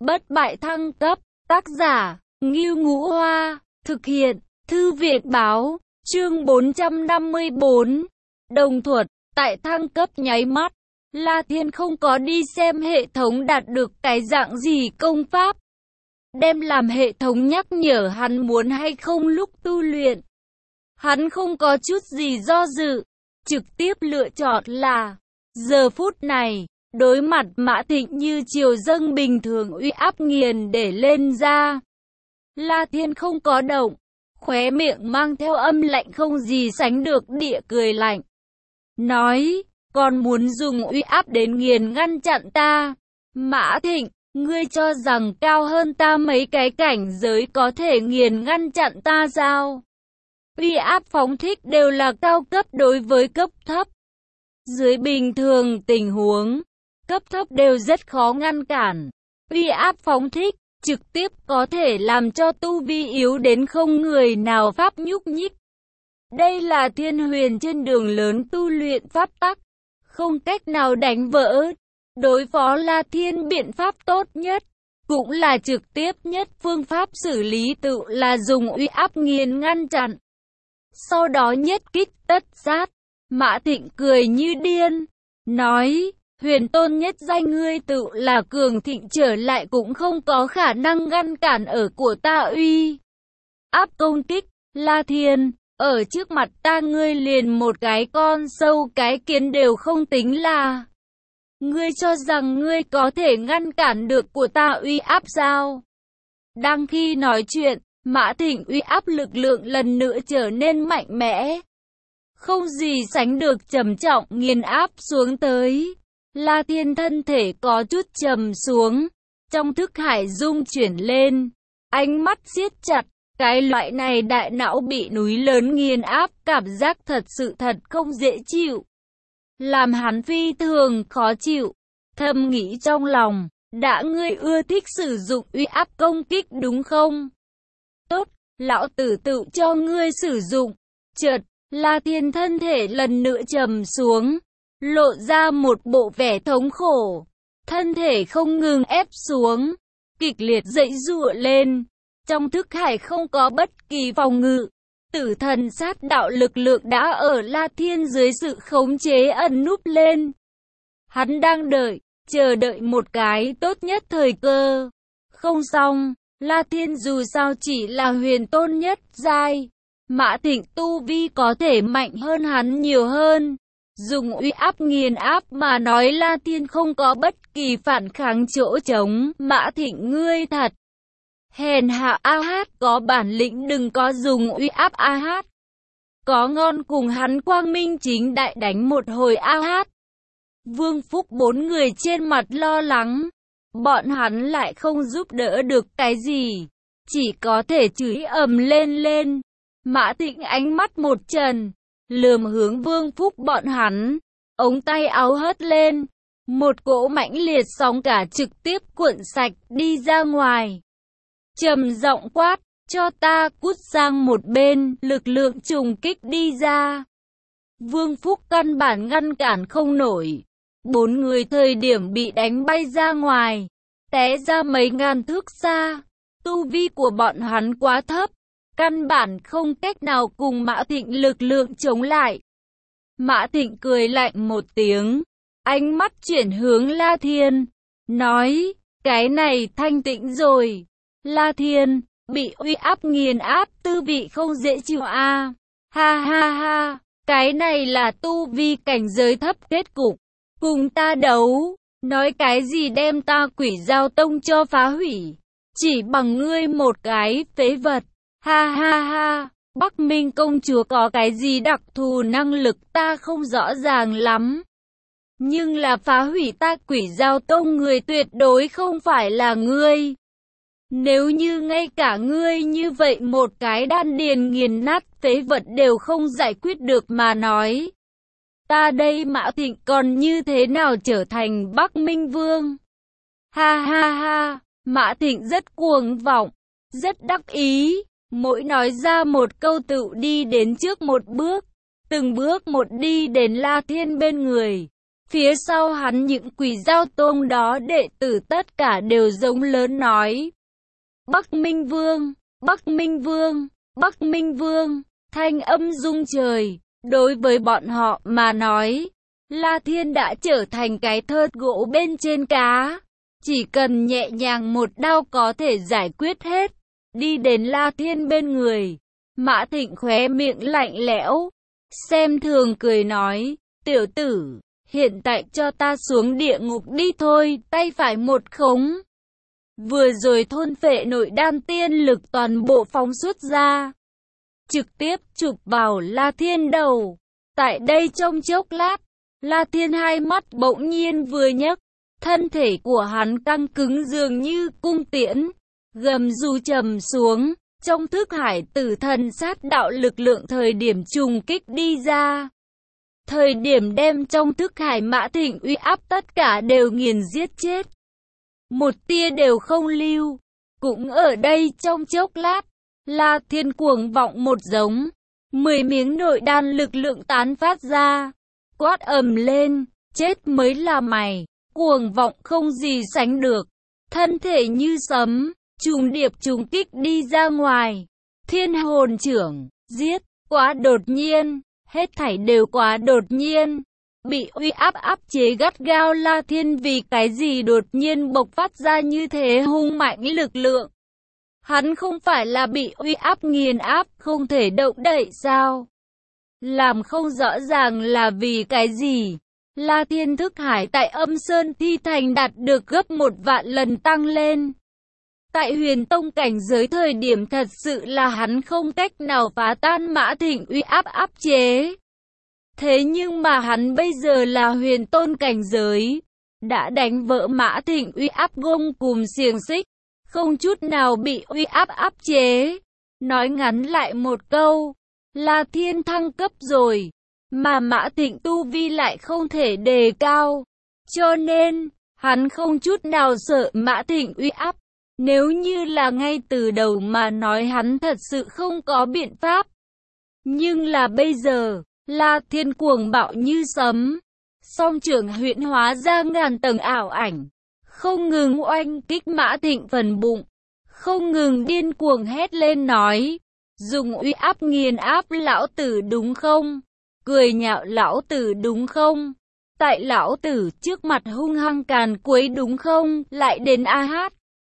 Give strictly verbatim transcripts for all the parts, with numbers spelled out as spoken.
bất bại thăng cấp, tác giả, Ngưu Ngũ Hoa, thực hiện, Thư viện Báo, chương bốn trăm năm mươi bốn, đồng thuật, tại thăng cấp nháy mắt, La Thiên không có đi xem hệ thống đạt được cái dạng gì công pháp, đem làm hệ thống nhắc nhở hắn muốn hay không lúc tu luyện. Hắn không có chút gì do dự, trực tiếp lựa chọn là, giờ phút này, đối mặt Mã Thịnh như triều dâng bình thường uy áp nghiền để lên ra. La Thiên không có động, khóe miệng mang theo âm lạnh không gì sánh được địa cười lạnh. Nói, còn muốn dùng uy áp đến nghiền ngăn chặn ta. Mã Thịnh, ngươi cho rằng cao hơn ta mấy cái cảnh giới có thể nghiền ngăn chặn ta sao? Uy áp phóng thích đều là cao cấp đối với cấp thấp. Dưới bình thường tình huống, cấp thấp đều rất khó ngăn cản. Uy áp phóng thích, trực tiếp có thể làm cho tu vi yếu đến không người nào pháp nhúc nhích. Đây là thiên huyền trên đường lớn tu luyện pháp tắc, không cách nào đánh vỡ. Đối phó La Thiên biện pháp tốt nhất, cũng là trực tiếp nhất phương pháp xử lý tự là dùng uy áp nghiền ngăn chặn. Sau đó nhất kích tất sát. Mã Thịnh cười như điên, nói, huyền tôn nhất danh ngươi tự là cường thịnh trở lại cũng không có khả năng ngăn cản ở của ta uy áp công kích. La Thiên, ở trước mặt ta ngươi liền một cái con sâu cái kiến đều không tính là. Ngươi cho rằng ngươi có thể ngăn cản được của ta uy áp sao? Đang khi nói chuyện, Mã Thịnh uy áp lực lượng lần nữa trở nên mạnh mẽ. Không gì sánh được trầm trọng nghiền áp xuống tới. La Thiên thân thể có chút trầm xuống, trong thức hải dung chuyển lên, ánh mắt siết chặt, cái loại này đại não bị núi lớn nghiền áp, cảm giác thật sự thật không dễ chịu. Làm hắn phi thường khó chịu, thầm nghĩ trong lòng, đã ngươi ưa thích sử dụng uy áp công kích đúng không? Tốt, lão tử tự cho ngươi sử dụng. Chợt, La Thiên thân thể lần nữa trầm xuống, lộ ra một bộ vẻ thống khổ, thân thể không ngừng ép xuống, kịch liệt dãy giụa lên, trong thức hải không có bất kỳ phòng ngự, tử thần sát đạo lực lượng đã ở La Thiên dưới sự khống chế ẩn núp lên. Hắn đang đợi, chờ đợi một cái tốt nhất thời cơ. Không xong, La Thiên dù sao chỉ là huyền tôn nhất giai. Mã Thịnh tu vi có thể mạnh hơn hắn nhiều hơn. Dùng uy áp nghiền áp mà nói La Thiên không có bất kỳ phản kháng chỗ trống. Mã Thịnh ngươi thật hèn hạ a hát, có bản lĩnh đừng có dùng uy áp a hát. Có ngon cùng hắn quang minh chính đại đánh một hồi a hát. Vương Phúc bốn người trên mặt lo lắng. Bọn hắn lại không giúp đỡ được cái gì, chỉ có thể chửi ầm lên lên. Mã Thịnh ánh mắt một trần, lườm hướng Vương Phúc bọn hắn, ống tay áo hất lên, một cỗ mãnh liệt sóng cả trực tiếp cuộn sạch đi ra ngoài. Trầm giọng quát, cho ta cút sang một bên, lực lượng trùng kích đi ra. Vương Phúc căn bản ngăn cản không nổi, bốn người thời điểm bị đánh bay ra ngoài, té ra mấy ngàn thước xa. Tu vi của bọn hắn quá thấp, căn bản không cách nào cùng Mã Thịnh lực lượng chống lại. Mã Thịnh cười lạnh một tiếng, ánh mắt chuyển hướng La Thiên, nói, cái này thanh tĩnh rồi. La Thiên, bị uy áp nghiền áp tư vị không dễ chịu a à. Ha ha ha, cái này là tu vi cảnh giới thấp kết cục. Cùng ta đấu, nói cái gì đem ta Quỷ Giao Tông cho phá hủy. Chỉ bằng ngươi một cái phế vật. Ha ha ha, Bắc Minh công chúa có cái gì đặc thù năng lực ta không rõ ràng lắm. Nhưng là phá hủy ta Quỷ Giao Tông người tuyệt đối không phải là ngươi. Nếu như ngay cả ngươi như vậy một cái đan điền nghiền nát phế vật đều không giải quyết được mà nói, ta đây Mã Thịnh còn như thế nào trở thành Bắc Minh Vương? Ha ha ha, Mã Thịnh rất cuồng vọng, rất đắc ý, mỗi nói ra một câu tự đi đến trước một bước, từng bước một đi đến La Thiên bên người. Phía sau hắn những Quỷ Dao Tông đó đệ tử tất cả đều giống lớn nói: Bắc Minh Vương, Bắc Minh Vương, Bắc Minh Vương, thanh âm rung trời. Đối với bọn họ mà nói, La Thiên đã trở thành cái thớt gỗ bên trên cá. Chỉ cần nhẹ nhàng một đao có thể giải quyết hết. Đi đến La Thiên bên người, Mã Thịnh khóe miệng lạnh lẽo, xem thường cười nói: Tiểu tử, hiện tại cho ta xuống địa ngục đi thôi. Tay phải một khống, vừa rồi thôn phệ nội đan tiên lực toàn bộ phóng xuất ra, trực tiếp chụp vào La Thiên đầu. Tại đây trong chốc lát, La Thiên hai mắt bỗng nhiên vừa nhấc, thân thể của hắn căng cứng dường như cung tiễn, gầm rú trầm xuống. Trong thức hải tử thần sát đạo lực lượng thời điểm trùng kích đi ra, thời điểm đem trong thức hải Mã Thịnh uy áp tất cả đều nghiền giết chết, một tia đều không lưu. Cũng ở đây trong chốc lát, La Thiên cuồng vọng một giống, mười miếng nội đan lực lượng tán phát ra, quát ầm lên: Chết mới là mày! Cuồng vọng không gì sánh được, thân thể như sấm, trùng điệp trùng kích đi ra ngoài. Thiên hồn trưởng, giết, quá đột nhiên, hết thảy đều quá đột nhiên. Bị uy áp áp chế gắt gao La Thiên vì cái gì đột nhiên bộc phát ra như thế hung mạnh lực lượng. Hắn không phải là bị uy áp nghiền áp không thể động đậy sao? Làm không rõ ràng là vì cái gì? La Thiên thức hải tại Âm Sơn Thi Thành đạt được gấp một vạn lần tăng lên. Tại Huyền Tông cảnh giới thời điểm thật sự là hắn không cách nào phá tan Mã Thịnh uy áp áp chế. Thế nhưng mà hắn bây giờ là Huyền Tôn cảnh giới, đã đánh vỡ Mã Thịnh uy áp gông cùm xiềng xích, không chút nào bị uy áp áp chế. Nói ngắn lại một câu, La Thiên thăng cấp rồi, mà Mã Thịnh tu vi lại không thể đề cao. Cho nên, hắn không chút nào sợ Mã Thịnh uy áp. Nếu như là ngay từ đầu mà nói hắn thật sự không có biện pháp. Nhưng là bây giờ, La Thiên cuồng bạo như sấm, song trưởng huyễn hóa ra ngàn tầng ảo ảnh, không ngừng oanh kích Mã Thịnh phần bụng, không ngừng điên cuồng hét lên nói: Dùng uy áp nghiền áp lão tử đúng không? Cười nhạo lão tử đúng không? Tại lão tử trước mặt hung hăng càn quấy đúng không? Lại đến a hát,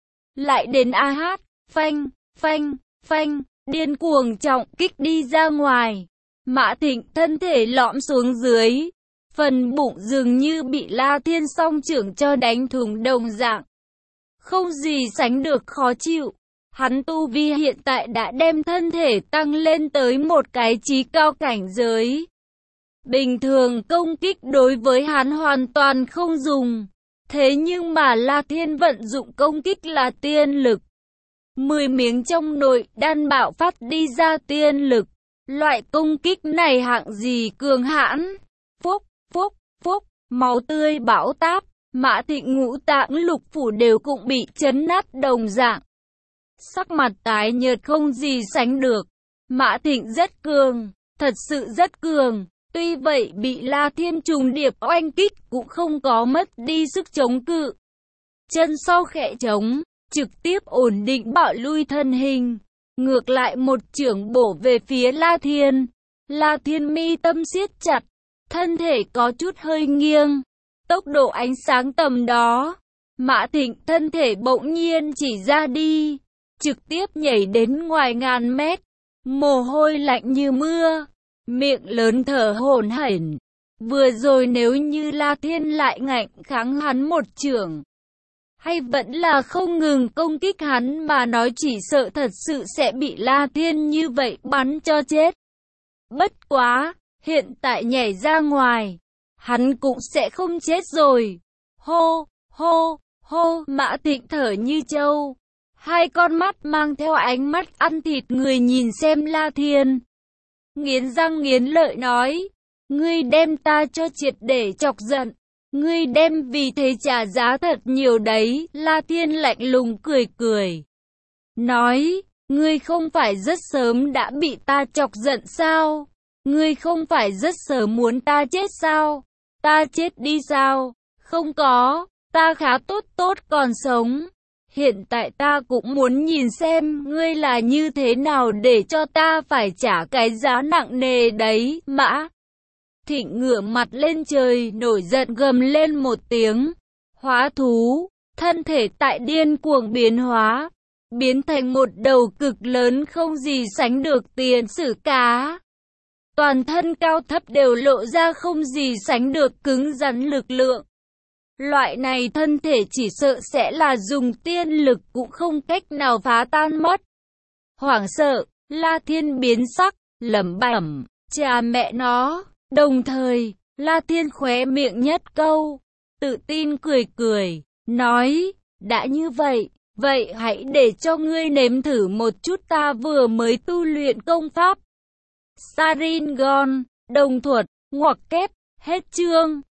lại đến a hát, phanh, phanh, phanh, điên cuồng trọng kích đi ra ngoài. Mã Thịnh thân thể lõm xuống dưới, phần bụng dường như bị La Thiên song trưởng cho đánh thủng đồng dạng, không gì sánh được khó chịu. Hắn tu vi hiện tại đã đem thân thể tăng lên tới một cái chí cao cảnh giới. Bình thường công kích đối với hắn hoàn toàn không dùng. Thế nhưng mà La Thiên vận dụng công kích là tiên lực. Mười miếng trong nội đan bạo phát đi ra tiên lực. Loại công kích này hạng gì cường hãn. Phúc, phúc, phúc, máu tươi bão táp. Mã Thịnh ngũ tạng lục phủ đều cũng bị chấn nát đồng dạng. Sắc mặt tái nhợt không gì sánh được. Mã Thịnh rất cường, thật sự rất cường. Tuy vậy bị La Thiên trùng điệp oanh kích cũng không có mất đi sức chống cự. Chân sau khẽ trống, trực tiếp ổn định bạo lui thân hình. Ngược lại một chưởng bổ về phía La Thiên. La Thiên mi tâm siết chặt, thân thể có chút hơi nghiêng. Tốc độ ánh sáng tầm đó, Mã Thịnh thân thể bỗng nhiên chỉ ra đi, trực tiếp nhảy đến ngoài ngàn mét. Mồ hôi lạnh như mưa, miệng lớn thở hổn hển. Vừa rồi nếu như La Thiên lại ngạnh kháng hắn một chưởng, hay vẫn là không ngừng công kích hắn mà nói, chỉ sợ thật sự sẽ bị La Thiên như vậy bắn cho chết. Bất quá, hiện tại nhảy ra ngoài, hắn cũng sẽ không chết rồi. Hô, hô, hô, Mã Thịnh thở như trâu. Hai con mắt mang theo ánh mắt ăn thịt người nhìn xem La Thiên. Nghiến răng nghiến lợi nói: Ngươi đem ta cho triệt để chọc giận. Ngươi đem vì thế trả giá thật nhiều đấy. La Thiên lạnh lùng cười cười. Nói: Ngươi không phải rất sớm đã bị ta chọc giận sao? Ngươi không phải rất sớm muốn ta chết sao? Ta chết đi sao? Không có, ta khá tốt tốt còn sống. Hiện tại ta cũng muốn nhìn xem ngươi là như thế nào để cho ta phải trả cái giá nặng nề đấy. Mã Thịnh ngửa mặt lên trời nổi giận gầm lên một tiếng. Hóa thú, thân thể tại điên cuồng biến hóa, biến thành một đầu cực lớn không gì sánh được tiền sử cá. Toàn thân cao thấp đều lộ ra không gì sánh được cứng rắn lực lượng. Loại này thân thể chỉ sợ sẽ là dùng tiên lực cũng không cách nào phá tan mất. Hoảng sợ, La Thiên biến sắc, lẩm bẩm, cha mẹ nó. Đồng thời, La Thiên khóe miệng nhất câu, tự tin cười cười, nói, đã như vậy, vậy hãy để cho ngươi nếm thử một chút ta vừa mới tu luyện công pháp. Sharingan, đồng thuật, ngoặc kép, hết chương.